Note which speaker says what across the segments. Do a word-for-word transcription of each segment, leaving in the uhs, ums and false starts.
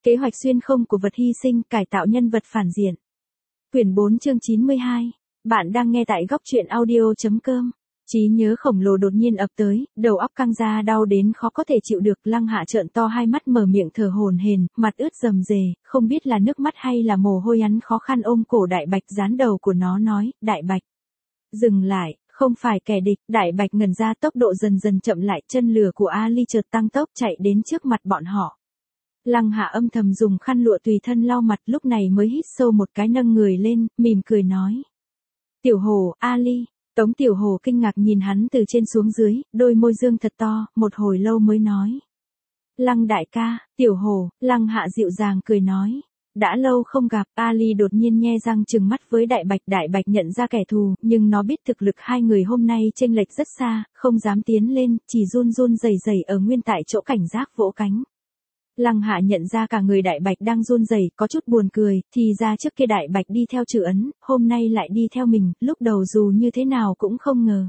Speaker 1: Kế hoạch xuyên không của vật hy sinh cải tạo nhân vật phản diện. Quyển bốn chương chín mươi hai. Bạn đang nghe tại góc truyện audio.com. Trí nhớ khổng lồ đột nhiên ập tới, đầu óc căng ra đau đến khó có thể chịu được. Lăng Hạ trợn to hai mắt mở miệng thở hổn hển, mặt ướt rầm rề, không biết là nước mắt hay là mồ hôi. Hắn khó khăn ôm cổ Đại Bạch, dán đầu của nó nói, Đại Bạch, dừng lại, không phải kẻ địch. Đại Bạch ngẩn ra, tốc độ dần dần chậm lại, chân lửa của Ali chợt tăng tốc chạy đến trước mặt bọn họ. Lăng Hạ âm thầm dùng khăn lụa tùy thân lau mặt, lúc này mới hít sâu một cái, nâng người lên, mỉm cười nói. Tiểu Hồ, Ali. Tống Tiểu Hồ kinh ngạc nhìn hắn từ trên xuống dưới, đôi môi dương thật to, một hồi lâu mới nói. Lăng đại ca. Tiểu Hồ. Lăng Hạ dịu dàng cười nói. Đã lâu không gặp. Ali đột nhiên nhe răng trừng mắt với Đại Bạch. Đại Bạch nhận ra kẻ thù, nhưng nó biết thực lực hai người hôm nay chênh lệch rất xa, không dám tiến lên, chỉ run run rẩy rẩy ở nguyên tại chỗ, cảnh giác vỗ cánh. Lăng Hạ nhận ra cả người Đại Bạch đang run rẩy, có chút buồn cười, thì ra trước kia Đại Bạch đi theo Trử Ấn, hôm nay lại đi theo mình, lúc đầu dù như thế nào cũng không ngờ.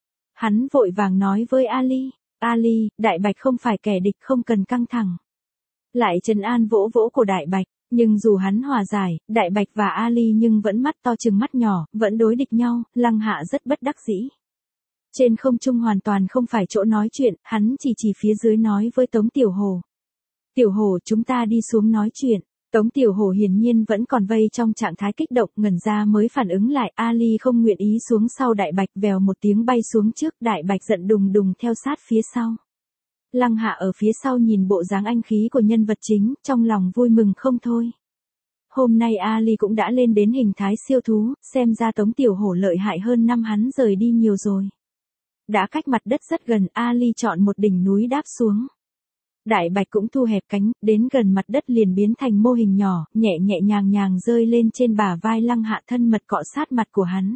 Speaker 1: Hắn vội vàng nói với Ali, Ali, Đại Bạch không phải kẻ địch, không cần căng thẳng. Lại trấn an vỗ vỗ của Đại Bạch, nhưng dù hắn hòa giải, Đại Bạch và Ali nhưng vẫn mắt to trừng mắt nhỏ, vẫn đối địch nhau. Lăng Hạ rất bất đắc dĩ. Trên không trung hoàn toàn không phải chỗ nói chuyện, hắn chỉ chỉ phía dưới nói với Tống Tiểu Hồ. Tiểu Hồ, chúng ta đi xuống nói chuyện. Tống Tiểu Hồ hiển nhiên vẫn còn vây trong trạng thái kích động, ngẩn ra mới phản ứng lại. Ali không nguyện ý xuống sau Đại Bạch, vèo một tiếng bay xuống trước. Đại Bạch giận đùng đùng theo sát phía sau. Lăng Hạ ở phía sau nhìn bộ dáng anh khí của nhân vật chính, trong lòng vui mừng không thôi. Hôm nay Ali cũng đã lên đến hình thái siêu thú, xem ra Tống Tiểu Hồ lợi hại hơn năm hắn rời đi nhiều rồi. Đã cách mặt đất rất gần, Ali chọn một đỉnh núi đáp xuống. Đại Bạch cũng thu hẹp cánh, đến gần mặt đất liền biến thành mô hình nhỏ, nhẹ nhẹ nhàng nhàng rơi lên trên bả vai Lăng Hạ, thân mật cọ sát mặt của hắn.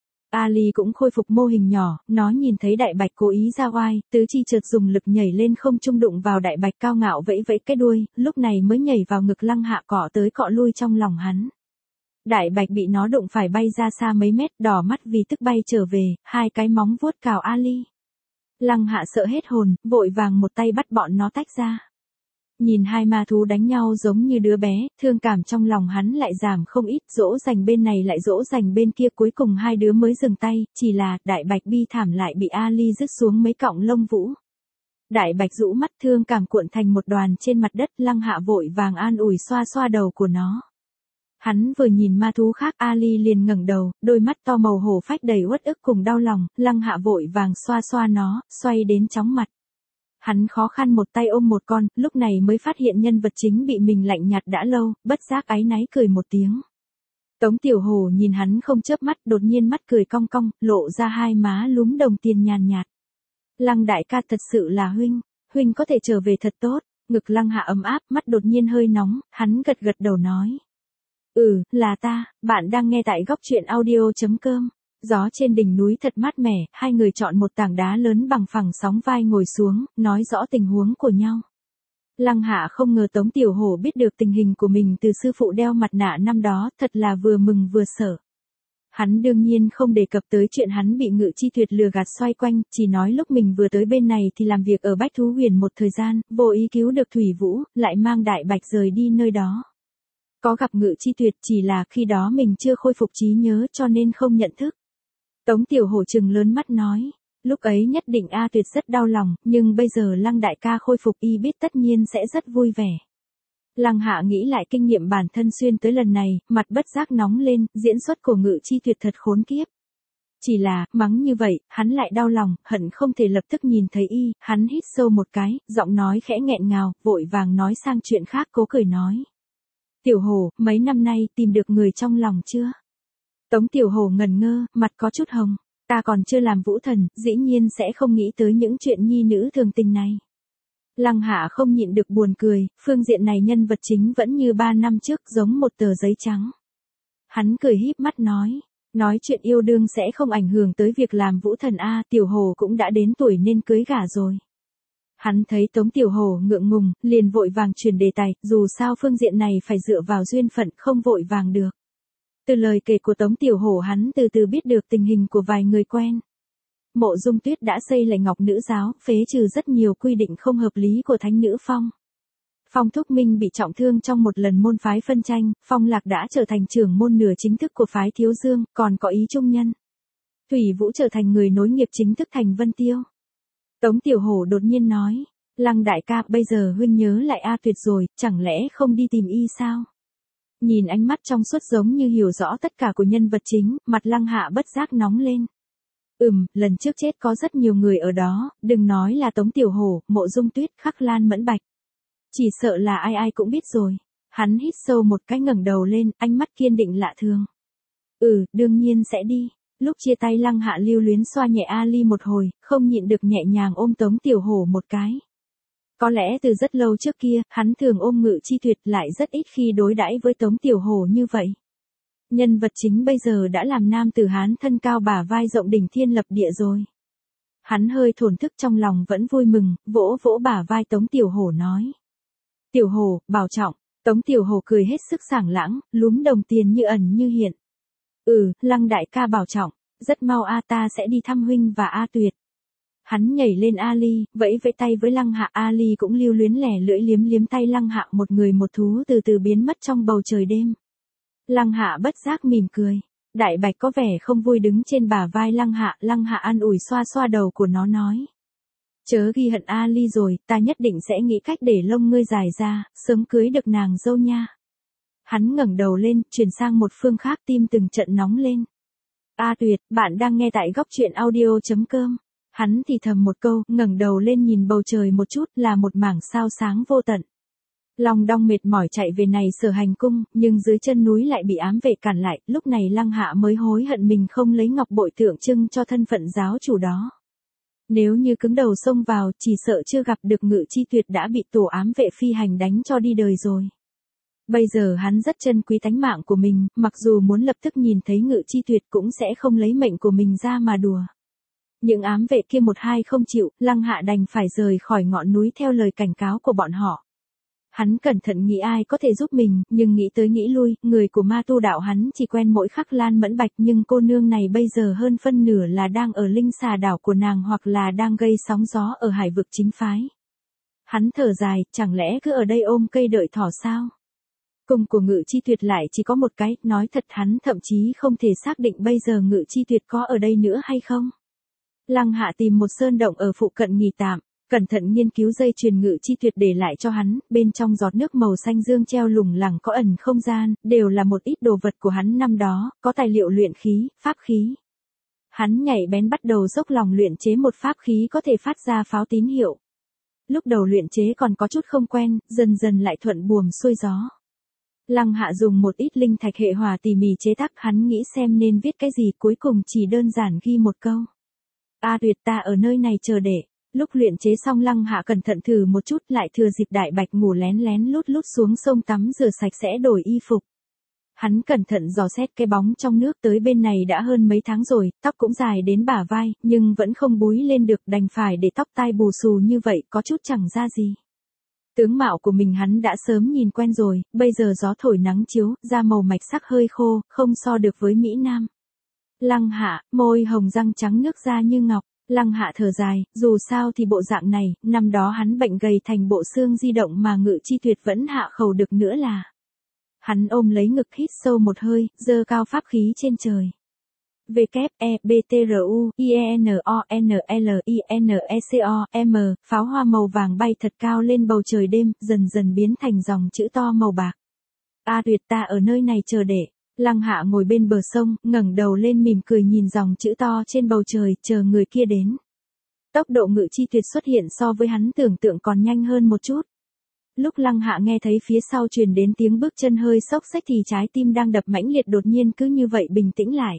Speaker 1: Ali cũng khôi phục mô hình nhỏ, nó nhìn thấy Đại Bạch cố ý ra oai, tứ chi chợt dùng lực nhảy lên không trung đụng vào Đại Bạch, cao ngạo vẫy vẫy cái đuôi, lúc này mới nhảy vào ngực Lăng Hạ, cọ tới cọ lui trong lòng hắn. Đại Bạch bị nó đụng phải bay ra xa mấy mét, đỏ mắt vì tức bay trở về, hai cái móng vuốt cào Ali. Lăng Hạ sợ hết hồn, vội vàng một tay bắt bọn nó tách ra. Nhìn hai ma thú đánh nhau giống như đứa bé, thương cảm trong lòng hắn lại giảm không ít, dỗ dành bên này lại dỗ dành bên kia, cuối cùng hai đứa mới dừng tay, chỉ là Đại Bạch bi thảm lại bị Ali rứt xuống mấy cọng lông vũ. Đại Bạch rũ mắt thương cảm cuộn thành một đoàn trên mặt đất. Lăng Hạ vội vàng an ủi xoa xoa đầu của nó. Hắn vừa nhìn ma thú khác, Ali liền ngẩng đầu, đôi mắt to màu hổ phách đầy uất ức cùng đau lòng. Lăng Hạ vội vàng xoa xoa nó, xoay đến chóng mặt. Hắn khó khăn một tay ôm một con, lúc này mới phát hiện nhân vật chính bị mình lạnh nhạt đã lâu, bất giác áy náy cười một tiếng. Tống Tiểu Hồ nhìn hắn không chớp mắt, đột nhiên mắt cười cong cong, lộ ra hai má lúm đồng tiền nhàn nhạt. Lăng đại ca, thật sự là huynh, huynh có thể trở về thật tốt. Ngực Lăng Hạ ấm áp, mắt đột nhiên hơi nóng, hắn gật gật đầu nói. Ừ, là ta. Bạn đang nghe tại góc truyện audio.com. Gió trên đỉnh núi thật mát mẻ, hai người chọn một tảng đá lớn bằng phẳng sóng vai ngồi xuống, nói rõ tình huống của nhau. Lăng Hạ không ngờ Tống Tiểu Hồ biết được tình hình của mình từ sư phụ đeo mặt nạ năm đó, thật là vừa mừng vừa sợ. Hắn đương nhiên không đề cập tới chuyện hắn bị Ngự Chi Tuyệt lừa gạt xoay quanh, chỉ nói lúc mình vừa tới bên này thì làm việc ở Bách Thú Huyền một thời gian, vô ý cứu được Thủy Vũ, lại mang Đại Bạch rời đi nơi đó. Có gặp Ngự Chi Tuyệt, chỉ là khi đó mình chưa khôi phục trí nhớ cho nên không nhận thức. Tống Tiểu Hồ trừng lớn mắt nói, lúc ấy nhất định A Tuyệt rất đau lòng, nhưng bây giờ Lăng đại ca khôi phục, y biết tất nhiên sẽ rất vui vẻ. Lăng Hạ nghĩ lại kinh nghiệm bản thân xuyên tới lần này, mặt bất giác nóng lên, diễn xuất của Ngự Chi Tuyệt thật khốn kiếp. Chỉ là, mắng như vậy, hắn lại đau lòng, hận không thể lập tức nhìn thấy y. Hắn hít sâu một cái, giọng nói khẽ nghẹn ngào, vội vàng nói sang chuyện khác, cố cười nói. Tiểu Hồ, mấy năm nay tìm được người trong lòng chưa? Tống Tiểu Hồ ngần ngơ, mặt có chút hồng. Ta còn chưa làm vũ thần, dĩ nhiên sẽ không nghĩ tới những chuyện nhi nữ thường tình này. Lăng Hạ không nhịn được buồn cười, phương diện này nhân vật chính vẫn như ba năm trước, giống một tờ giấy trắng. Hắn cười híp mắt nói, nói chuyện yêu đương sẽ không ảnh hưởng tới việc làm vũ thần a, Tiểu Hồ cũng đã đến tuổi nên cưới gả rồi. Hắn thấy Tống Tiểu Hồ ngượng ngùng, liền vội vàng chuyển đề tài, dù sao phương diện này phải dựa vào duyên phận, không vội vàng được. Từ lời kể của Tống Tiểu Hồ hắn từ từ biết được tình hình của vài người quen. Mộ Dung Tuyết đã xây lại Ngọc Nữ giáo, phế trừ rất nhiều quy định không hợp lý của Thánh Nữ Phong. Phong Thúc Minh bị trọng thương trong một lần môn phái phân tranh, Phong Lạc đã trở thành trưởng môn nửa chính thức của phái Thiếu Dương, còn có Ý Trung Nhân. Thủy Vũ trở thành người nối nghiệp chính thức thành Vân Tiêu. Tống Tiểu Hổ đột nhiên nói, Lăng đại ca, bây giờ huynh nhớ lại A Tuyệt rồi, chẳng lẽ không đi tìm y sao? Nhìn ánh mắt trong suốt giống như hiểu rõ tất cả của nhân vật chính, mặt Lăng Hạ bất giác nóng lên. Ừm, lần trước chết có rất nhiều người ở đó, đừng nói là Tống Tiểu Hổ, Mộ Dung Tuyết, Khắc Lan Mẫn Bạch. Chỉ sợ là ai ai cũng biết rồi. Hắn hít sâu một cái, ngẩng đầu lên, ánh mắt kiên định lạ thường. Ừ, đương nhiên sẽ đi. Lúc chia tay Lăng Hạ lưu luyến xoa nhẹ Ali một hồi, không nhịn được nhẹ nhàng ôm Tống Tiểu Hổ một cái. Có lẽ từ rất lâu trước kia, hắn thường ôm Ngự Chi Tuyệt, lại rất ít khi đối đãi với Tống Tiểu Hổ như vậy. Nhân vật chính bây giờ đã làm nam tử Hán thân cao bả vai rộng đỉnh thiên lập địa rồi. Hắn hơi thổn thức, trong lòng vẫn vui mừng, vỗ vỗ bả vai Tống Tiểu Hổ nói. Tiểu Hổ, bảo trọng. Tống Tiểu Hổ cười hết sức sảng lãng, lúm đồng tiền như ẩn như hiện. Ừ, Lăng đại ca bảo trọng, rất mau a ta sẽ đi thăm huynh và A Tuyệt. Hắn nhảy lên Ali, vẫy vẫy tay với Lăng Hạ, Ali cũng lưu luyến lẻ lưỡi liếm liếm tay Lăng Hạ, một người một thú từ từ biến mất trong bầu trời đêm. Lăng Hạ bất giác mỉm cười. Đại Bạch có vẻ không vui đứng trên bả vai Lăng Hạ, Lăng Hạ an ủi xoa xoa đầu của nó nói. Chớ ghi hận Ali rồi, ta nhất định sẽ nghĩ cách để lông ngươi dài ra, sớm cưới được nàng dâu nha. Hắn ngẩng đầu lên, chuyển sang một phương khác, tim từng trận nóng lên. A Tuyệt, bạn đang nghe tại góc truyện audio chấm com. Hắn thì thầm một câu, ngẩng đầu lên nhìn bầu trời một chút, là một mảng sao sáng vô tận. Long Đong mệt mỏi chạy về này Sở Hành cung, nhưng dưới chân núi lại bị ám vệ cản lại, lúc này Lăng Hạ mới hối hận mình không lấy ngọc bội tượng trưng cho thân phận giáo chủ đó. Nếu như cứng đầu xông vào, chỉ sợ chưa gặp được Ngự Chi Tuyệt đã bị tổ ám vệ phi hành đánh cho đi đời rồi. Bây giờ hắn rất trân quý tánh mạng của mình, mặc dù muốn lập tức nhìn thấy Ngự Chi Tuyệt cũng sẽ không lấy mệnh của mình ra mà đùa. Những ám vệ kia một hai không chịu, Lăng Hạ đành phải rời khỏi ngọn núi theo lời cảnh cáo của bọn họ. Hắn cẩn thận nghĩ ai có thể giúp mình, nhưng nghĩ tới nghĩ lui, người của ma tu đạo hắn chỉ quen mỗi Khắc Lan Mẫn Bạch, nhưng cô nương này bây giờ hơn phân nửa là đang ở linh xà đảo của nàng hoặc là đang gây sóng gió ở hải vực chính phái. Hắn thở dài, chẳng lẽ cứ ở đây ôm cây đợi thỏ sao? Cung của Ngự Chi Tuyệt lại chỉ có một cái, nói thật hắn thậm chí không thể xác định bây giờ Ngự Chi Tuyệt có ở đây nữa hay không. Lăng Hạ tìm một sơn động ở phụ cận nghỉ tạm, cẩn thận nghiên cứu dây chuyền Ngự Chi Tuyệt để lại cho hắn, bên trong giọt nước màu xanh dương treo lủng lẳng có ẩn không gian, đều là một ít đồ vật của hắn năm đó, có tài liệu luyện khí, pháp khí. Hắn nhảy bén bắt đầu dốc lòng luyện chế một pháp khí có thể phát ra pháo tín hiệu. Lúc đầu luyện chế còn có chút không quen, dần dần lại thuận buồm xuôi gió. Lăng Hạ dùng một ít linh thạch hệ hỏa tỉ mỉ chế tác, hắn nghĩ xem nên viết cái gì, cuối cùng chỉ đơn giản ghi một câu. A Tuyệt, ta ở nơi này chờ để. Lúc luyện chế xong Lăng Hạ cẩn thận thử một chút, lại thừa dịp Đại Bạch ngủ lén lén lút lút xuống sông tắm rửa sạch sẽ đổi y phục. Hắn cẩn thận dò xét cái bóng trong nước, tới bên này đã hơn mấy tháng rồi, tóc cũng dài đến bả vai, nhưng vẫn không búi lên được, đành phải để tóc tai bù xù như vậy, có chút chẳng ra gì. Tướng mạo của mình hắn đã sớm nhìn quen rồi, bây giờ gió thổi nắng chiếu, da màu mạch sắc hơi khô, không so được với Mỹ Nam. Lăng Hạ, môi hồng răng trắng nước da như ngọc. Lăng Hạ thở dài, dù sao thì bộ dạng này, năm đó hắn bệnh gầy thành bộ xương di động mà Ngự Chi Tuyệt vẫn hạ khẩu được nữa là. Hắn ôm lấy ngực hít sâu một hơi, giơ cao pháp khí trên trời. W, E, B, T, R, U, I, E, N, O, N, L, I, N, E, C, O, M, pháo hoa màu vàng bay thật cao lên bầu trời đêm, dần dần biến thành dòng chữ to màu bạc. A Tuyệt, ta ở nơi này chờ để. Lăng Hạ ngồi bên bờ sông, ngẩng đầu lên mỉm cười nhìn dòng chữ to trên bầu trời, chờ người kia đến. Tốc độ Ngự Chi Tuyệt xuất hiện so với hắn tưởng tượng còn nhanh hơn một chút. Lúc Lăng Hạ nghe thấy phía sau truyền đến tiếng bước chân hơi xốc xếch thì trái tim đang đập mãnh liệt đột nhiên cứ như vậy bình tĩnh lại.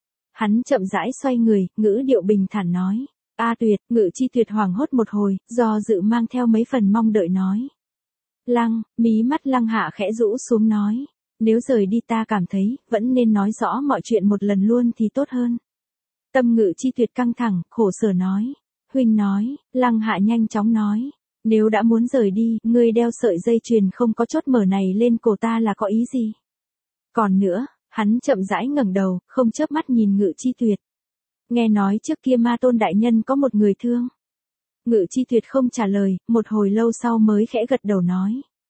Speaker 1: Hắn chậm rãi xoay người, ngữ điệu bình thản nói. A Tuyệt, Ngự Chi Tuyệt hoảng hốt một hồi, do dự mang theo mấy phần mong đợi nói. Lăng, mí mắt Lăng Hạ khẽ rũ xuống nói. Nếu rời đi ta cảm thấy, vẫn nên nói rõ mọi chuyện một lần luôn thì tốt hơn. Tâm Ngự Chi Tuyệt căng thẳng, khổ sở nói. Huynh nói, Lăng Hạ nhanh chóng nói. Nếu đã muốn rời đi, ngươi đeo sợi dây chuyền không có chốt mở này lên cổ ta là có ý gì? Còn nữa, hắn chậm rãi ngẩng đầu, không chớp mắt nhìn Ngự Chi Tuyệt. Nghe nói trước kia Ma Tôn đại nhân có một người thương. Ngự Chi Tuyệt không trả lời, một hồi lâu sau mới khẽ gật đầu nói.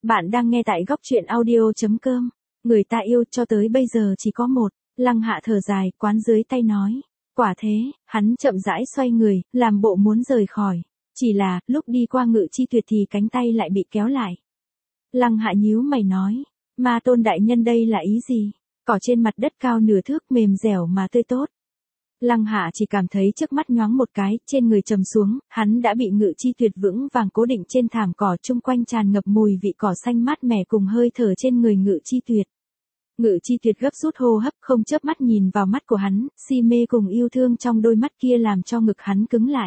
Speaker 1: Bạn đang nghe tại góc truyện audio.com. Người ta yêu cho tới bây giờ chỉ có một. Lăng Hạ thở dài, quán dưới tay nói. Quả thế, hắn chậm rãi xoay người, làm bộ muốn rời khỏi. Chỉ là, lúc đi qua Ngự Chi Tuyệt thì cánh tay lại bị kéo lại. Lăng Hạ nhíu mày nói. Ma Tôn đại nhân đây là ý gì? Cỏ trên mặt đất cao nửa thước mềm dẻo mà tươi tốt. Lăng Hạ chỉ cảm thấy trước mắt nhoáng một cái, trên người trầm xuống, hắn đã bị Ngự Chi Tuyệt vững vàng cố định trên thảm cỏ, chung quanh tràn ngập mùi vị cỏ xanh mát mẻ cùng hơi thở trên người Ngự Chi Tuyệt. Ngự Chi Tuyệt gấp rút hô hấp, không chớp mắt nhìn vào mắt của hắn, si mê cùng yêu thương trong đôi mắt kia làm cho ngực hắn cứng lại.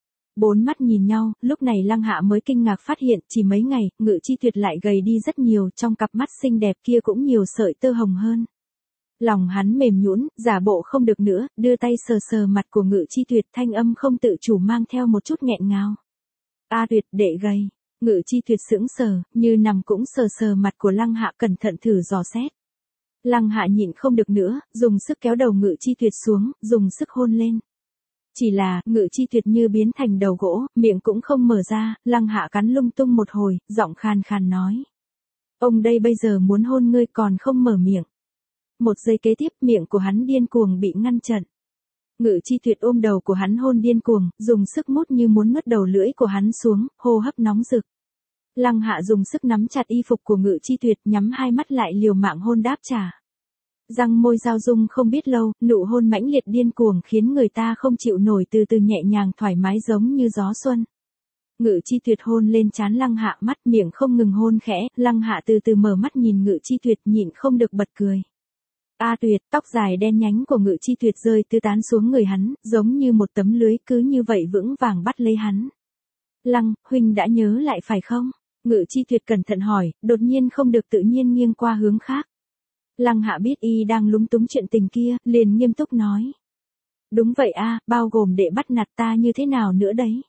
Speaker 1: Bốn mắt nhìn nhau, lúc này Lăng Hạ mới kinh ngạc phát hiện, chỉ mấy ngày, Ngự Chi Tuyệt lại gầy đi rất nhiều, trong cặp mắt xinh đẹp kia cũng nhiều sợi tơ hồng hơn. Lòng hắn mềm nhũn, giả bộ không được nữa, đưa tay sờ sờ mặt của Ngự Chi Tuyệt, thanh âm không tự chủ mang theo một chút nghẹn ngào. A Tuyệt, đệ gầy. Ngự Chi Tuyệt sững sờ, như nằm cũng sờ sờ mặt của Lăng Hạ, cẩn thận thử dò xét. Lăng Hạ nhịn không được nữa, dùng sức kéo đầu Ngự Chi Tuyệt xuống, dùng sức hôn lên. Chỉ là, Ngự Chi Tuyệt như biến thành đầu gỗ, miệng cũng không mở ra, Lăng Hạ cắn lung tung một hồi, giọng khàn khàn nói. Ông đây bây giờ muốn hôn ngươi còn không mở miệng. Một giây kế tiếp, miệng của hắn điên cuồng bị ngăn chặn. Ngự Chi Tuyệt ôm đầu của hắn hôn điên cuồng, dùng sức mút như muốn nuốt đầu lưỡi của hắn xuống, hô hấp nóng rực. Lăng Hạ dùng sức nắm chặt y phục của Ngự Chi Tuyệt, nhắm hai mắt lại liều mạng hôn đáp trả. Răng môi giao dung không biết lâu, nụ hôn mãnh liệt điên cuồng khiến người ta không chịu nổi, từ từ nhẹ nhàng thoải mái giống như gió xuân. Ngự Chi Tuyệt hôn lên trán Lăng Hạ, mắt miệng không ngừng hôn khẽ, Lăng Hạ từ từ mở mắt nhìn Ngự Chi Tuyệt, nhịn không được bật cười. A Tuyệt, tóc dài đen nhánh của Ngự Chi Tuyệt rơi tứ tán xuống người hắn, giống như một tấm lưới cứ như vậy vững vàng bắt lấy hắn. Lăng, huynh đã nhớ lại phải không? Ngự Chi Tuyệt cẩn thận hỏi, đột nhiên không được tự nhiên nghiêng qua hướng khác. Lăng Hạ biết y đang lúng túng chuyện tình kia, liền nghiêm túc nói. Đúng vậy a, bao gồm để bắt nạt ta như thế nào nữa đấy?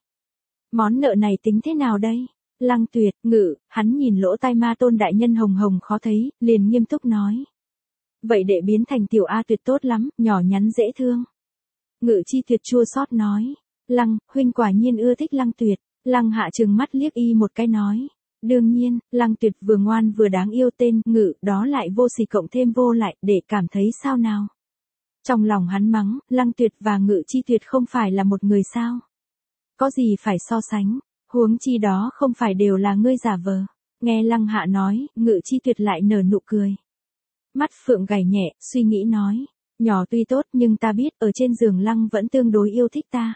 Speaker 1: Món nợ này tính thế nào đây? Lăng Tuyệt, Ngự, hắn nhìn lỗ tai Ma Tôn đại nhân hồng hồng khó thấy, liền nghiêm túc nói. Vậy để biến thành tiểu A Tuyệt tốt lắm, nhỏ nhắn dễ thương. Ngự Chi Tuyệt chua xót nói. Lăng, huynh quả nhiên ưa thích Lăng Tuyệt. Lăng Hạ trừng mắt liếc y một cái nói. Đương nhiên, Lăng Tuyệt vừa ngoan vừa đáng yêu, tên Ngự đó lại vô sỉ cộng thêm vô lại, để cảm thấy sao nào. Trong lòng hắn mắng, Lăng Tuyệt và Ngự Chi Tuyệt không phải là một người sao. Có gì phải so sánh, huống chi đó không phải đều là ngươi giả vờ. Nghe Lăng Hạ nói, Ngự Chi Tuyệt lại nở nụ cười. Mắt phượng gảy nhẹ, suy nghĩ nói. Nhỏ tuy tốt nhưng ta biết ở trên giường Lăng vẫn tương đối yêu thích ta.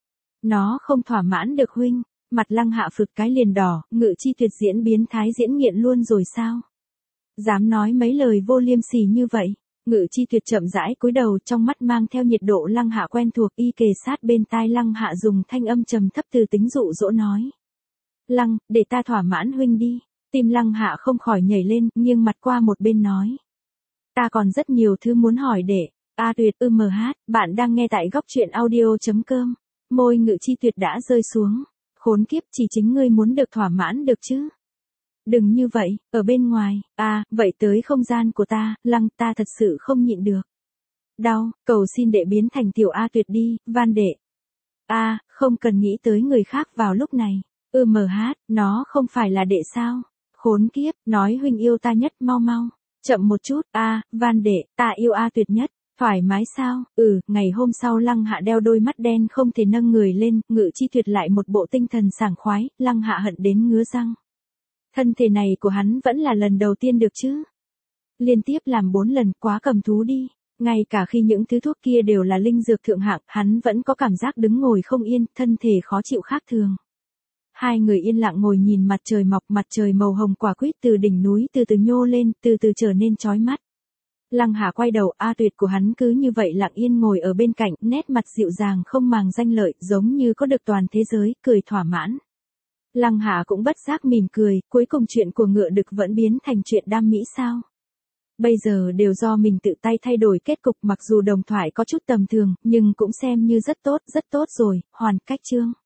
Speaker 1: Nó không thỏa mãn được huynh. Mặt Lăng Hạ phực cái liền đỏ, Ngự Chi Tuyệt diễn biến thái diễn nghiện luôn rồi sao? Dám nói mấy lời vô liêm sỉ như vậy. Ngự Chi Tuyệt chậm rãi cúi đầu, trong mắt mang theo nhiệt độ Lăng Hạ quen thuộc, y kề sát bên tai Lăng Hạ dùng thanh âm trầm thấp từ tính dụ dỗ nói. Lăng, để ta thỏa mãn huynh đi. Tim Lăng Hạ không khỏi nhảy lên, nghiêng mặt qua một bên nói. Ta còn rất nhiều thứ muốn hỏi để. A Tuyệt, ư mờ hát, bạn đang nghe tại góc truyện audio.com. Môi Ngự Chi Tuyệt đã rơi xuống. Khốn kiếp, chỉ chính ngươi muốn được thỏa mãn được chứ. Đừng như vậy, ở bên ngoài, à, vậy tới không gian của ta, Lăng, ta thật sự không nhịn được. Đau, cầu xin đệ biến thành tiểu A Tuyệt đi, van đệ. A, à, không cần nghĩ tới người khác vào lúc này. Ư mờ hát, nó không phải là đệ sao? Khốn kiếp, nói huynh yêu ta nhất, mau mau. Chậm một chút, a, à, van đệ, ta yêu A Tuyệt nhất. Thoải mái sao? Ừ, ngày hôm sau Lăng Hạ đeo đôi mắt đen không thể nâng người lên, Ngự Chi Tuyệt lại một bộ tinh thần sảng khoái, Lăng Hạ hận đến ngứa răng. Thân thể này của hắn vẫn là lần đầu tiên được chứ? Liên tiếp làm bốn lần, quá cầm thú đi. Ngay cả khi những thứ thuốc kia đều là linh dược thượng hạng, hắn vẫn có cảm giác đứng ngồi không yên, thân thể khó chịu khác thường. Hai người yên lặng ngồi nhìn mặt trời mọc, mặt trời màu hồng quả quýt từ đỉnh núi từ từ nhô lên, từ từ trở nên chói mắt. Lăng Hạ quay đầu, A Tuyệt của hắn cứ như vậy lặng yên ngồi ở bên cạnh, nét mặt dịu dàng không màng danh lợi, giống như có được toàn thế giới, cười thỏa mãn. Lăng Hạ cũng bất giác mỉm cười, cuối cùng chuyện của ngựa đực vẫn biến thành chuyện đam mỹ sao. Bây giờ đều do mình tự tay thay đổi kết cục, mặc dù đồng thoại có chút tầm thường, nhưng cũng xem như rất tốt, rất tốt rồi, hoàn cách chương.